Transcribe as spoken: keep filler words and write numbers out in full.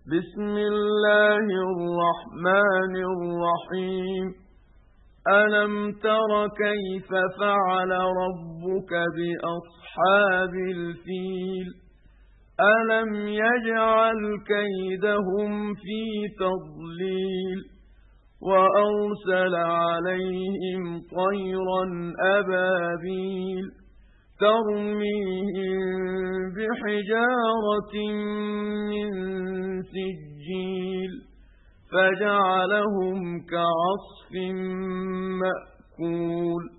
بسم الله الرحمن الرحيم ألم تر كيف فعل ربك بأصحاب الفيل ألم يجعل كيدهم في تضليل وأرسل عليهم طيرا أبابيل ترميهم بحجارة من سجيل فجعلهم كعصف مأكول